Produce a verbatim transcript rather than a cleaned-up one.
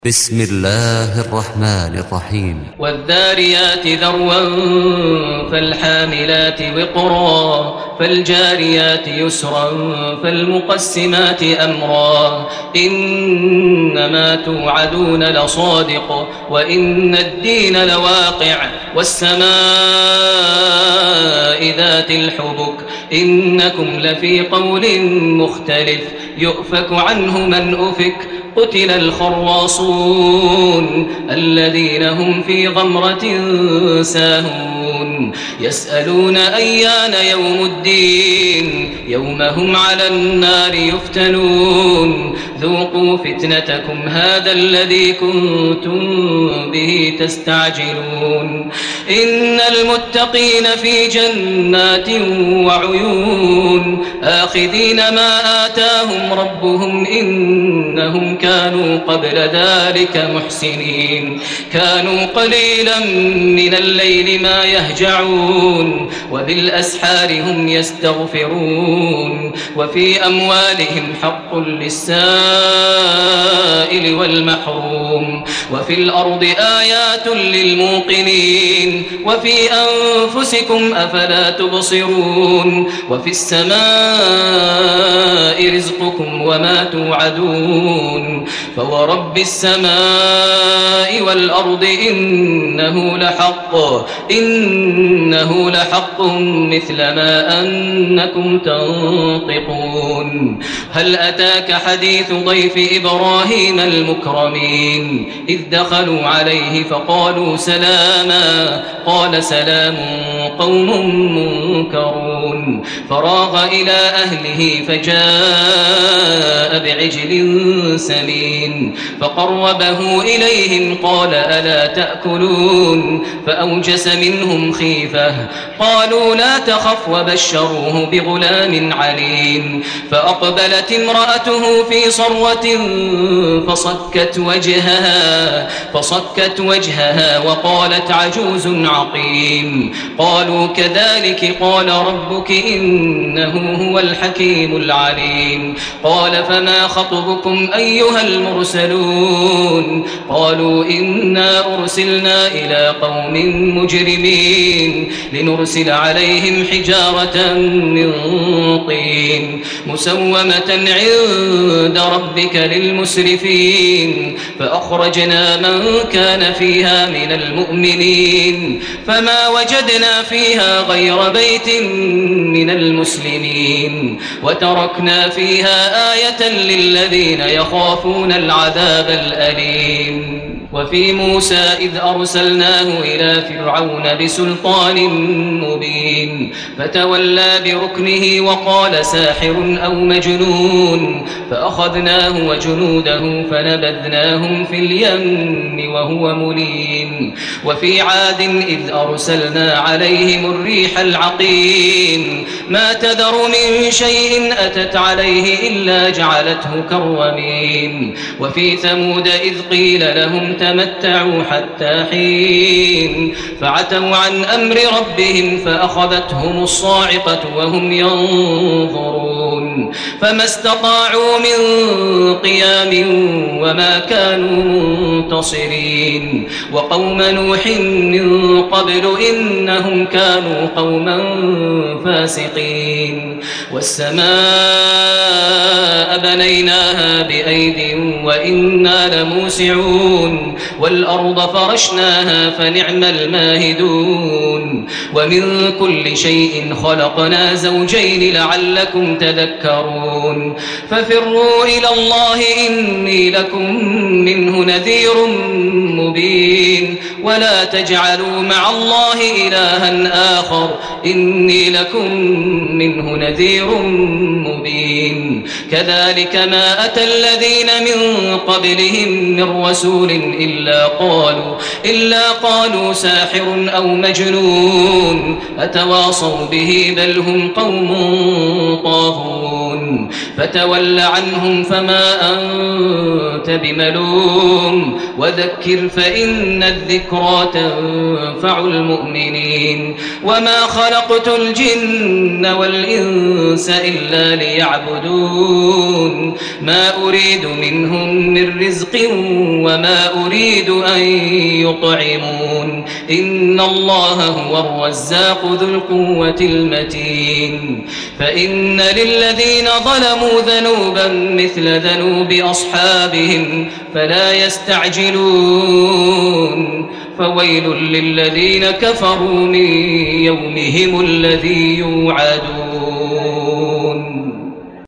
بسم الله الرحمن الرحيم والذاريات ذروا فالحاملات وقرا فالجاريات يسرا فالمقسمات أمرا إنما توعدون لصادق وإن الدين لواقع والسماء ذات الحبك إنكم لفي قول مختلف يؤفك عنه من أفك قتل الخراصون الذين هم في غمرة ساهون يسألون أيان يوم الدين يوم هم على النار يفتنون ذوقوا فتنتكم هذا الذي كنتم به تستعجلون إن المتقين في جنات وعيون آخذين ما آتاهم ربهم إنهم كانوا قبل ذلك محسنين كانوا قليلا من الليل ما يهجعون وبالأسحار هم يستغفرون وفي أموالهم حق للسائل والمحروم وفي الأرض آيات للموقنين وفي أنفسكم أفلا تبصرون وفي السماء رزقكم وما توعدون فورب السماء والأرض إنه لحق إنه لحق مثل ما أنكم تنطقون هل أتاك حديث ضيف إبراهيم المكرمين إذ دخلوا عليه فقالوا سلاما قال سلام قوم منكرون فراغ إلى أهله فجاء بعجل سمين فقربه إليهم قال ألا تأكلون فأوجس منهم خيفة قالوا لا تخف وبشروه بغلام عليم فأقبلت امرأته في صرة فصكت وجهها فصكت وجهها وقالت عجوز عقيم قالوا كذلك قال ربك إنه هو الحكيم العليم قال فما خطبكم أيها المرسلون قالوا إنا أرسلنا إلى قوم مجرمين لنرسل عليهم حجارة من طين مسومة عند ربك للمسرفين فأخرجنا من كان فيها من المؤمنين فما وجدنا فيها غير بيت من المسلمين وتركنا فيها آية للذين يخافون العذاب الأليم وفي موسى إذ أرسلناه إلى فرعون بسلطان مبين فتولى بركنه وقال ساحر أو مجنون فأخذناه وجنوده فنبذناهم في اليم وهو مليم وفي عاد إذ أرسلنا عليهم الريح العقيم ما تذر من شيء أتت عليه إلا جعلته كالرميم وفي ثمود إذ قيل لهم تمتعوا حتى حين فعتوا عن أمر ربهم فأخذتهم الصاعقة وهم ينظرون فما استطاعوا من قيام وما كانوا منتصرين وقوم نوح من قبل إنهم كانوا قوما فاسقين والسماء بنيناها بأيد وإنا لموسعون والأرض فرشناها فنعم الماهدون ومن كل شيء خلقنا زوجين لعلكم تذكرون ففروا إلى الله إني لكم منه نذير مبين ولا تجعلوا مع الله إلها آخر إني لكم منه نذير مبين كذلك ما أتى الذين من قبلهم من رسول إلا قالوا إلا قالوا ساحر أو مجنون أتواصوا به بل هم قوم طاغون فتول عنهم فما أنت بملوم وذكر فإن الذكرى تنفع المؤمنين وما خلقت الجن والإنس إلا ليعبدون ما أريد منهم من رزق وما أريد أن يطعمون إن الله هو الرزاق ذو القوة المتين فإن للذين ظلموا ذنوبا مثل ذنوب أصحابهم فلا يستعجلون فويل للذين كفروا من يومهم الذي يوعدون.